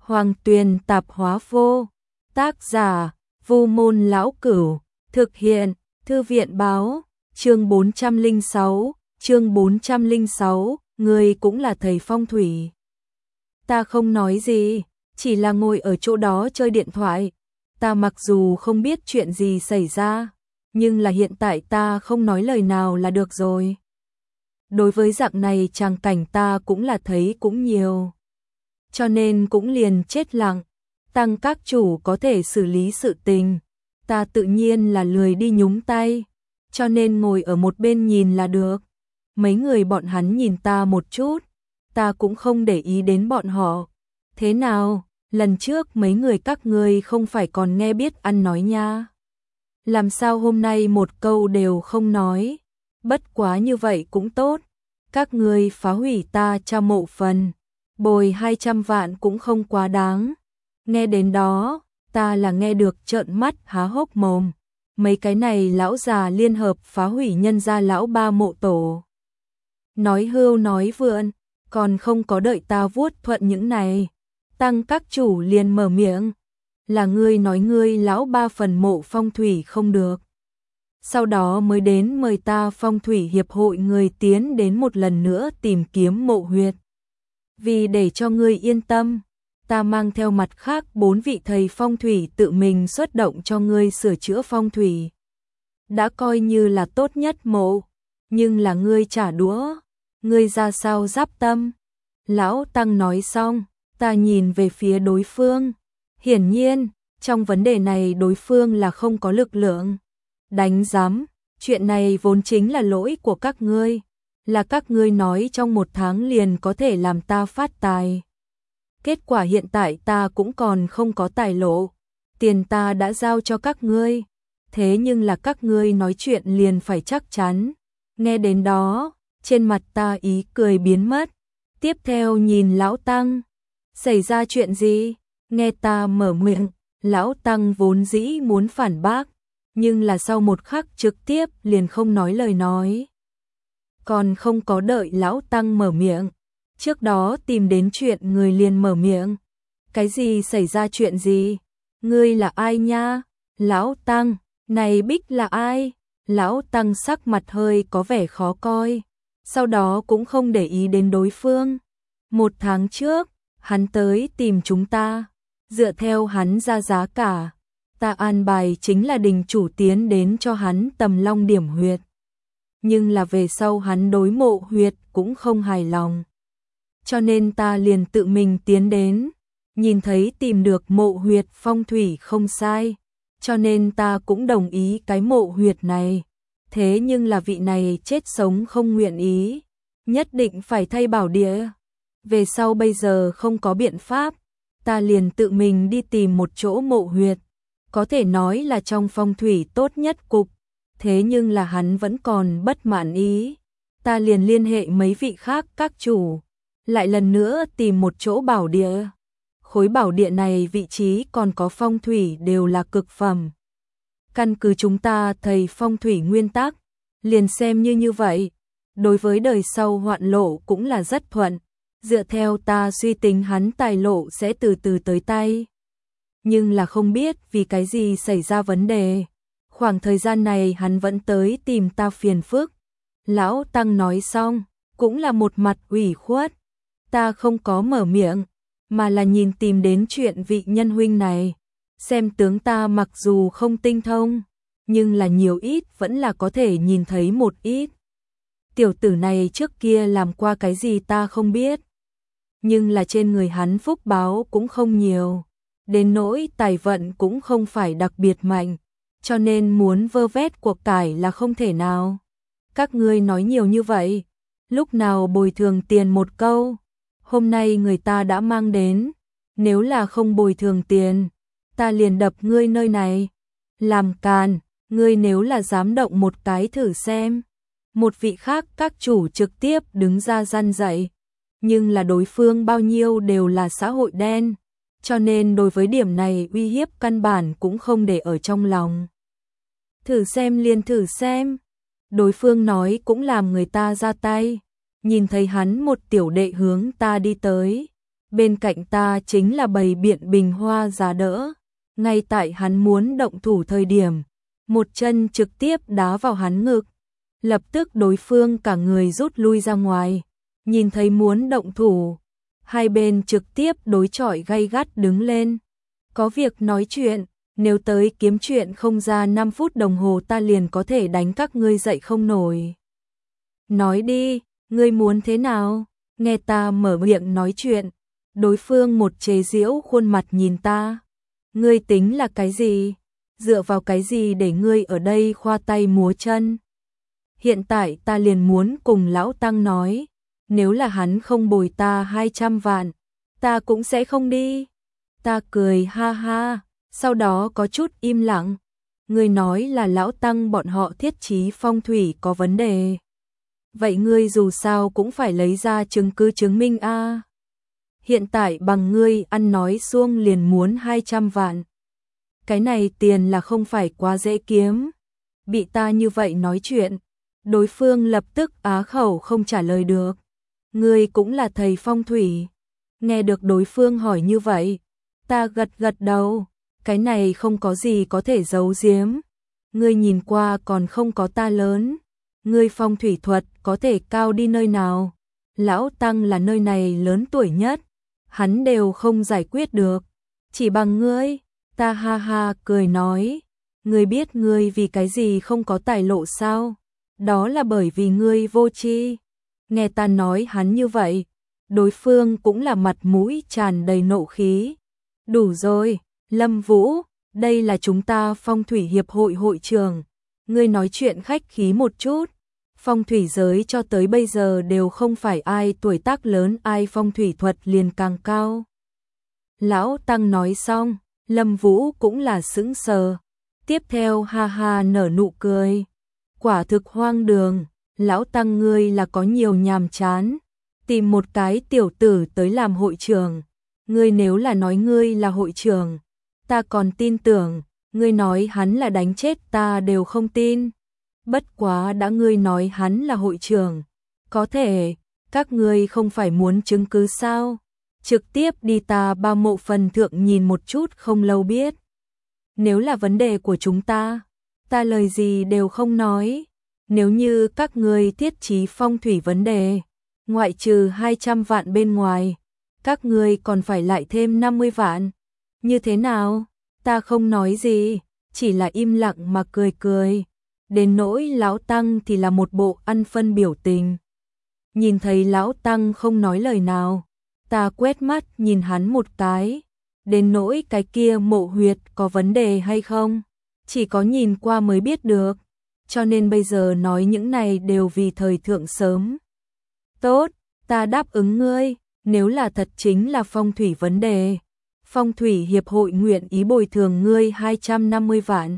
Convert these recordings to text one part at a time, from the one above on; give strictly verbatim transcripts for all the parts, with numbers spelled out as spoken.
Hoàng Tuyền Tạp Hóa Vô. Tác giả: Vô Môn Lão Cửu. Thực hiện: Thư viện báo. Chương bốn trăm lẻ sáu, chương bốn trăm lẻ sáu, ngươi cũng là thầy phong thủy. Ta không nói gì, chỉ là ngồi ở chỗ đó chơi điện thoại. Ta mặc dù không biết chuyện gì xảy ra, nhưng là hiện tại ta không nói lời nào là được rồi. Đối với dạng này tràng cảnh ta cũng là thấy cũng nhiều, cho nên cũng liền chết lặng. Tăng các chủ có thể xử lý sự tình, ta tự nhiên là lười đi nhúng tay, cho nên ngồi ở một bên nhìn là được. Mấy người bọn hắn nhìn ta một chút, ta cũng không để ý đến bọn họ. Thế nào, lần trước mấy người các ngươi không phải còn nghe biết ăn nói nha? Làm sao hôm nay một câu đều không nói? Bất quá như vậy cũng tốt, các ngươi phá hủy ta cha mộ phần, bồi hai trăm vạn cũng không quá đáng. Nghe đến đó, ta là nghe được trợn mắt há hốc mồm. Mấy cái này lão già liên hợp phá hủy nhân gia lão ba mộ tổ. Nói hưu nói vượn, còn không có đợi ta vuốt thuận những này. Tăng các chủ liền mở miệng, là ngươi nói ngươi lão ba phần mộ phong thủy không được. Sau đó mới đến mời ta phong thủy hiệp hội người tiến đến một lần nữa tìm kiếm mộ huyệt. Vì để cho ngươi yên tâm, ta mang theo mặt khác bốn vị thầy phong thủy tự mình xuất động cho ngươi sửa chữa phong thủy. Đã coi như là tốt nhất mộ, nhưng là ngươi trả đũa, ngươi ra sao giáp tâm? Lão Tăng nói xong, ta nhìn về phía đối phương. Hiển nhiên, trong vấn đề này đối phương là không có lực lượng. Đánh giám, chuyện này vốn chính là lỗi của các ngươi, là các ngươi nói trong một tháng liền có thể làm ta phát tài. Kết quả hiện tại ta cũng còn không có tài lộ, tiền ta đã giao cho các ngươi, thế nhưng là các ngươi nói chuyện liền phải chắc chắn. Nghe đến đó, trên mặt ta ý cười biến mất. Tiếp theo nhìn Lão Tăng, xảy ra chuyện gì? Nghe ta mở miệng, Lão Tăng vốn dĩ muốn phản bác, nhưng là sau một khắc trực tiếp liền không nói lời nói. Còn không có đợi Lão Tăng mở miệng, trước đó tìm đến chuyện người liền mở miệng. Cái gì xảy ra chuyện gì? Ngươi là ai nha? Lão Tăng, này Bích là ai? Lão Tăng sắc mặt hơi có vẻ khó coi, sau đó cũng không để ý đến đối phương. Một tháng trước, hắn tới tìm chúng ta, dựa theo hắn ra giá cả, ta an bài chính là đình chủ tiến đến cho hắn tầm long điểm huyệt. Nhưng là về sau hắn đối mộ huyệt cũng không hài lòng, cho nên ta liền tự mình tiến đến, nhìn thấy tìm được mộ huyệt phong thủy không sai, cho nên ta cũng đồng ý cái mộ huyệt này. Thế nhưng là vị này chết sống không nguyện ý, nhất định phải thay bảo địa. Về sau bây giờ không có biện pháp, ta liền tự mình đi tìm một chỗ mộ huyệt, có thể nói là trong phong thủy tốt nhất cục. Thế nhưng là hắn vẫn còn bất mãn ý, ta liền liên hệ mấy vị khác các chủ, lại lần nữa tìm một chỗ bảo địa. Khối bảo địa này vị trí còn có phong thủy đều là cực phẩm. Căn cứ chúng ta thầy phong thủy nguyên tắc, liền xem như như vậy, đối với đời sau hoạn lộ cũng là rất thuận. Dựa theo ta suy tính hắn tài lộ sẽ từ từ tới tay. Nhưng là không biết vì cái gì xảy ra vấn đề, khoảng thời gian này hắn vẫn tới tìm ta phiền phức. Lão Tăng nói xong, cũng là một mặt ủy khuất. Ta không có mở miệng, mà là nhìn tìm đến chuyện vị nhân huynh này. Xem tướng ta mặc dù không tinh thông, nhưng là nhiều ít vẫn là có thể nhìn thấy một ít. Tiểu tử này trước kia làm qua cái gì ta không biết, nhưng là trên người hắn phúc báo cũng không nhiều, đến nỗi tài vận cũng không phải đặc biệt mạnh, cho nên muốn vơ vét cuộc cải là không thể nào. Các ngươi nói nhiều như vậy, lúc nào bồi thường tiền một câu? Hôm nay người ta đã mang đến, nếu là không bồi thường tiền, ta liền đập ngươi nơi này. Làm càn, ngươi nếu là dám động một cái thử xem. Một vị khác các chủ trực tiếp đứng ra răn dạy, nhưng là đối phương bao nhiêu đều là xã hội đen, cho nên đối với điểm này uy hiếp căn bản cũng không để ở trong lòng. Thử xem liền thử xem. Đối phương nói cũng làm người ta ra tay, nhìn thấy hắn một tiểu đệ hướng ta đi tới, bên cạnh ta chính là bày biện bình hoa giá đỡ. Ngay tại hắn muốn động thủ thời điểm, một chân trực tiếp đá vào hắn ngực. Lập tức đối phương cả người rút lui ra ngoài, nhìn thấy muốn động thủ, hai bên trực tiếp đối chọi gay gắt đứng lên. Có việc nói chuyện, nếu tới kiếm chuyện không ra năm phút đồng hồ ta liền có thể đánh các ngươi dậy không nổi. Nói đi, ngươi muốn thế nào? Nghe ta mở miệng nói chuyện, đối phương một chế giễu khuôn mặt nhìn ta. Ngươi tính là cái gì? Dựa vào cái gì để ngươi ở đây khoa tay múa chân? Hiện tại ta liền muốn cùng lão tăng nói, nếu là hắn không bồi ta hai trăm vạn, ta cũng sẽ không đi. Ta cười ha ha, sau đó có chút im lặng. Ngươi nói là lão tăng bọn họ thiết trí phong thủy có vấn đề. Vậy ngươi dù sao cũng phải lấy ra chứng cứ chứng minh a. Hiện tại bằng ngươi ăn nói suông liền muốn hai trăm vạn. Cái này tiền là không phải quá dễ kiếm. Bị ta như vậy nói chuyện, đối phương lập tức á khẩu không trả lời được. Ngươi cũng là thầy phong thủy. Nghe được đối phương hỏi như vậy, ta gật gật đầu. Cái này không có gì có thể giấu giếm. Ngươi nhìn qua còn không có ta lớn. Ngươi phong thủy thuật có thể cao đi nơi nào? Lão tăng là nơi này lớn tuổi nhất, hắn đều không giải quyết được. Chỉ bằng ngươi, ta ha ha cười nói. Ngươi biết ngươi vì cái gì không có tài lộ sao? Đó là bởi vì ngươi vô tri. Nghe ta nói hắn như vậy, đối phương cũng là mặt mũi tràn đầy nộ khí. Đủ rồi, Lâm Vũ, đây là chúng ta phong thủy hiệp hội hội trường. Ngươi nói chuyện khách khí một chút. Phong thủy giới cho tới bây giờ đều không phải ai tuổi tác lớn ai phong thủy thuật liền càng cao. Lão tăng nói xong, Lâm Vũ cũng là sững sờ. Tiếp theo ha ha nở nụ cười. Quả thực hoang đường, lão tăng ngươi là có nhiều nhàm chán. Tìm một cái tiểu tử tới làm hội trưởng. Ngươi nếu là nói ngươi là hội trưởng, ta còn tin tưởng. Ngươi nói hắn là đánh chết ta đều không tin. Bất quá đã ngươi nói hắn là hội trưởng, có thể, các ngươi không phải muốn chứng cứ sao? Trực tiếp đi ta ba mộ phần thượng nhìn một chút không lâu biết. Nếu là vấn đề của chúng ta, ta lời gì đều không nói. Nếu như các ngươi thiết trí phong thủy vấn đề, ngoại trừ hai trăm vạn bên ngoài, các ngươi còn phải lại thêm năm mươi vạn. Như thế nào? Ta không nói gì, chỉ là im lặng mà cười cười. Đến nỗi lão tăng thì là một bộ ăn phân biểu tình. Nhìn thấy lão tăng không nói lời nào, ta quét mắt nhìn hắn một cái. Đến nỗi cái kia mộ huyệt có vấn đề hay không, chỉ có nhìn qua mới biết được. Cho nên bây giờ nói những này đều vì thời thượng sớm. Tốt, ta đáp ứng ngươi, nếu là thật chính là phong thủy vấn đề. Phong thủy hiệp hội nguyện ý bồi thường ngươi hai trăm năm mươi vạn.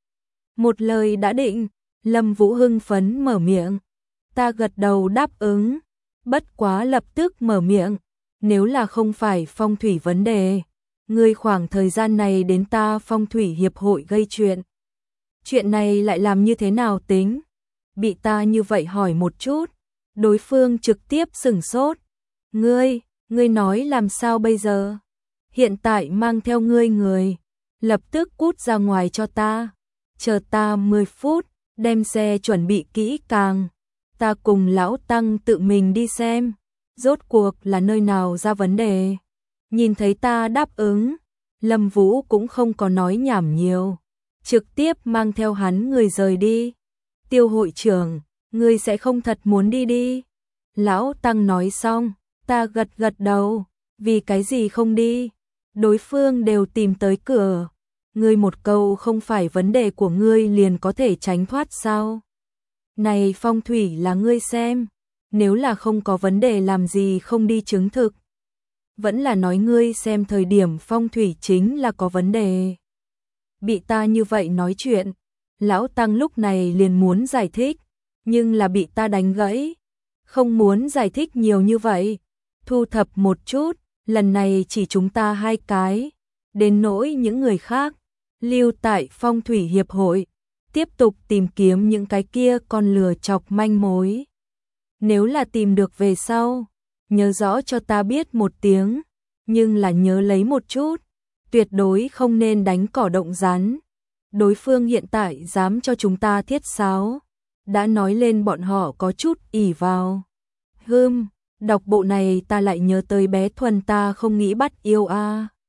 Một lời đã định, Lâm Vũ hưng phấn mở miệng. Ta gật đầu đáp ứng, bất quá lập tức mở miệng. Nếu là không phải phong thủy vấn đề, ngươi khoảng thời gian này đến ta phong thủy hiệp hội gây chuyện. Chuyện này lại làm như thế nào tính? Bị ta như vậy hỏi một chút, đối phương trực tiếp sửng sốt. Ngươi, ngươi nói làm sao bây giờ? Hiện tại mang theo ngươi người, lập tức cút ra ngoài cho ta. Chờ ta mười phút, đem xe chuẩn bị kỹ càng. Ta cùng lão tăng tự mình đi xem, rốt cuộc là nơi nào ra vấn đề. Nhìn thấy ta đáp ứng, Lâm Vũ cũng không có nói nhảm nhiều, trực tiếp mang theo hắn người rời đi. Tiêu hội trưởng, ngươi sẽ không thật muốn đi đi? Lão tăng nói xong, ta gật gật đầu, vì cái gì không đi? Đối phương đều tìm tới cửa. Ngươi một câu không phải vấn đề của ngươi liền có thể tránh thoát sao? Này phong thủy là ngươi xem, nếu là không có vấn đề làm gì không đi chứng thực. Vẫn là nói ngươi xem thời điểm phong thủy chính là có vấn đề. Bị ta như vậy nói chuyện, lão tăng lúc này liền muốn giải thích, nhưng là bị ta đánh gãy. Không muốn giải thích nhiều như vậy, thu thập một chút, lần này chỉ chúng ta hai cái, đến nỗi những người khác, lưu tại phong thủy hiệp hội, tiếp tục tìm kiếm những cái kia con lừa chọc manh mối. Nếu là tìm được về sau, nhớ rõ cho ta biết một tiếng, nhưng là nhớ lấy một chút, tuyệt đối không nên đánh cỏ động rắn. Đối phương hiện tại dám cho chúng ta thiết sáo, đã nói lên bọn họ có chút ỷ vào. Hừm, đọc bộ này ta lại nhớ tới bé Thuần ta không nghĩ bắt yêu a.